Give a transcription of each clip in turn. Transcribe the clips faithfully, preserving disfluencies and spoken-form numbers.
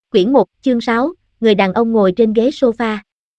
Quyển một, chương sáu, người đàn ông ngồi trên ghế sofa.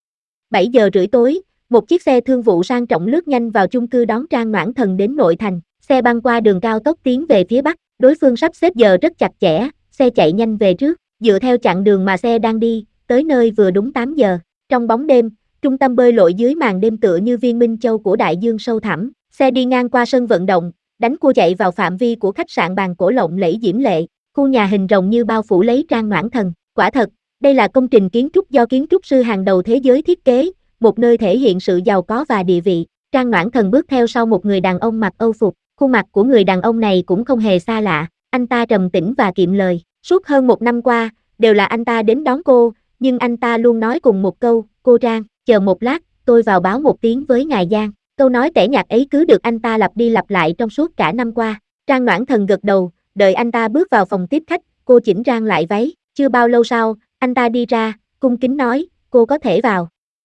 bảy giờ rưỡi tối, một chiếc xe thương vụ sang trọng lướt nhanh vào chung cư đón Trang Noãn Thần đến nội thành. Xe băng qua đường cao tốc tiến về phía bắc, đối phương sắp xếp giờ rất chặt chẽ, xe chạy nhanh về trước, dựa theo chặng đường mà xe đang đi, tới nơi vừa đúng tám giờ. Trong bóng đêm, trung tâm bơi lội dưới màn đêm tựa như viên minh châu của đại dương sâu thẳm, xe đi ngang qua sân vận động, đánh cua chạy vào phạm vi của khách sạn bàn cổ lộng lẫy diễm lệ, khu nhà hình rồng như bao phủ lấy Trang Noãn Thần. Quả thật, đây là công trình kiến trúc do kiến trúc sư hàng đầu thế giới thiết kế, một nơi thể hiện sự giàu có và địa vị. Trang Noãn Thần bước theo sau một người đàn ông mặc âu phục, khuôn mặt của người đàn ông này cũng không hề xa lạ, anh ta trầm tĩnh và kiệm lời. Suốt hơn một năm qua, đều là anh ta đến đón cô, nhưng anh ta luôn nói cùng một câu, cô Trang, chờ một lát, tôi vào báo một tiếng với ngài Giang. Câu nói tẻ nhạt ấy cứ được anh ta lặp đi lặp lại trong suốt cả năm qua. Trang Noãn Thần gật đầu, đợi anh ta bước vào phòng tiếp khách, cô chỉnh trang lại váy. Chưa bao lâu sau, anh ta đi ra, cung kính nói, cô có thể vào.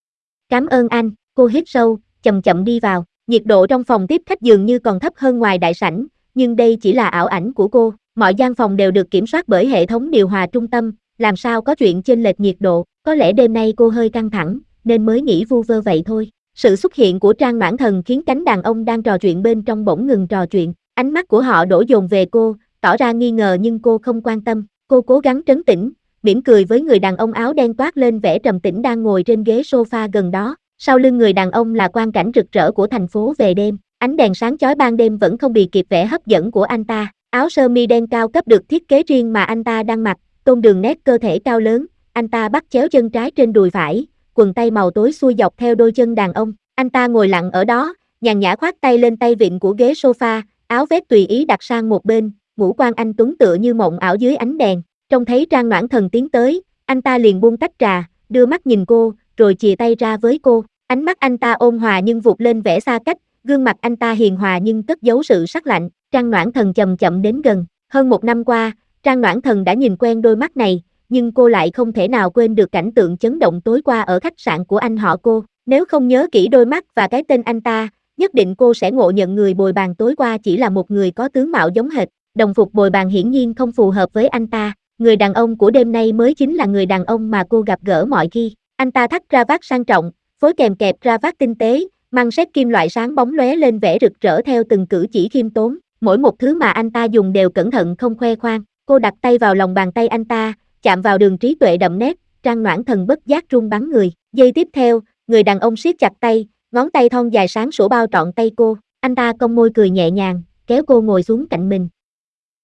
Cảm ơn anh, cô hít sâu, chậm chậm đi vào. Nhiệt độ trong phòng tiếp khách dường như còn thấp hơn ngoài đại sảnh, nhưng đây chỉ là ảo ảnh của cô. Mọi gian phòng đều được kiểm soát bởi hệ thống điều hòa trung tâm, làm sao có chuyện chênh lệch nhiệt độ. Có lẽ đêm nay cô hơi căng thẳng, nên mới nghĩ vu vơ vậy thôi. Sự xuất hiện của Trang Noãn Thần khiến cánh đàn ông đang trò chuyện bên trong bỗng ngừng trò chuyện. Ánh mắt của họ đổ dồn về cô, tỏ ra nghi ngờ nhưng cô không quan tâm. Cô cố gắng trấn tĩnh, mỉm cười với người đàn ông áo đen toát lên vẻ trầm tĩnh đang ngồi trên ghế sofa gần đó. Sau lưng người đàn ông là quang cảnh rực rỡ của thành phố về đêm. Ánh đèn sáng chói ban đêm vẫn không bì kịp vẻ hấp dẫn của anh ta. Áo sơ mi đen cao cấp được thiết kế riêng mà anh ta đang mặc, tôn đường nét cơ thể cao lớn. Anh ta bắt chéo chân trái trên đùi phải, quần tây màu tối xuôi dọc theo đôi chân đàn ông. Anh ta ngồi lặng ở đó, nhàn nhã khoác tay lên tay vịn của ghế sofa, áo vest tùy ý đặt sang một bên, ngũ quan anh tuấn tựa như mộng ảo dưới ánh đèn. Trông thấy Trang Noãn Thần tiến tới, anh ta liền buông tách trà, đưa mắt nhìn cô, rồi chìa tay ra với cô. Ánh mắt anh ta ôn hòa nhưng vụt lên vẻ xa cách, gương mặt anh ta hiền hòa nhưng cất giấu sự sắc lạnh. Trang Noãn Thần chậm chậm đến gần. Hơn một năm qua, Trang Noãn Thần đã nhìn quen đôi mắt này, nhưng cô lại không thể nào quên được cảnh tượng chấn động tối qua ở khách sạn của anh họ cô. Nếu không nhớ kỹ đôi mắt và cái tên anh ta, nhất định cô sẽ ngộ nhận người bồi bàn tối qua chỉ là một người có tướng mạo giống hệt. Đồng phục bồi bàn hiển nhiên không phù hợp với anh ta. Người đàn ông của đêm nay mới chính là người đàn ông mà cô gặp gỡ mọi khi. Anh ta thắt cravat sang trọng, phối kèm kẹp cravat tinh tế, măng xét kim loại sáng bóng lóe lên vẻ rực rỡ theo từng cử chỉ khiêm tốn. Mỗi một thứ mà anh ta dùng đều cẩn thận không khoe khoang. Cô đặt tay vào lòng bàn tay anh ta, chạm vào đường trí tuệ đậm nét. Trang Noãn Thần bất giác run bắn người. Giây tiếp theo, người đàn ông siết chặt tay, ngón tay thon dài sáng sủa bao trọn tay cô. Anh ta cong môi cười nhẹ nhàng, kéo cô ngồi xuống cạnh mình.